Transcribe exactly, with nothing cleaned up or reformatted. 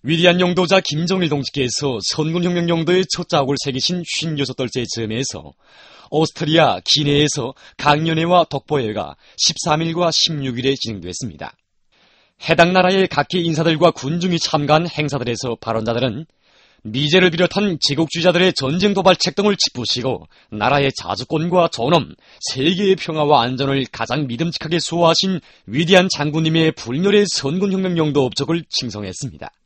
위대한 영도자 김정일 동지께서 선군혁명 영도의 첫 자국을 새기신 오십육 돌째 즈음에서 오스트리아 기내에서 강연회와 독보회가 십삼 일과 십육 일에 진행됐습니다. 해당 나라의 각계 인사들과 군중이 참가한 행사들에서 발언자들은 미제를 비롯한 제국주의자들의 전쟁 도발책 등을 짚으시고 나라의 자주권과 존엄, 세계의 평화와 안전을 가장 믿음직하게 수호하신 위대한 장군님의 불멸의 선군혁명 영도 업적을 칭송했습니다.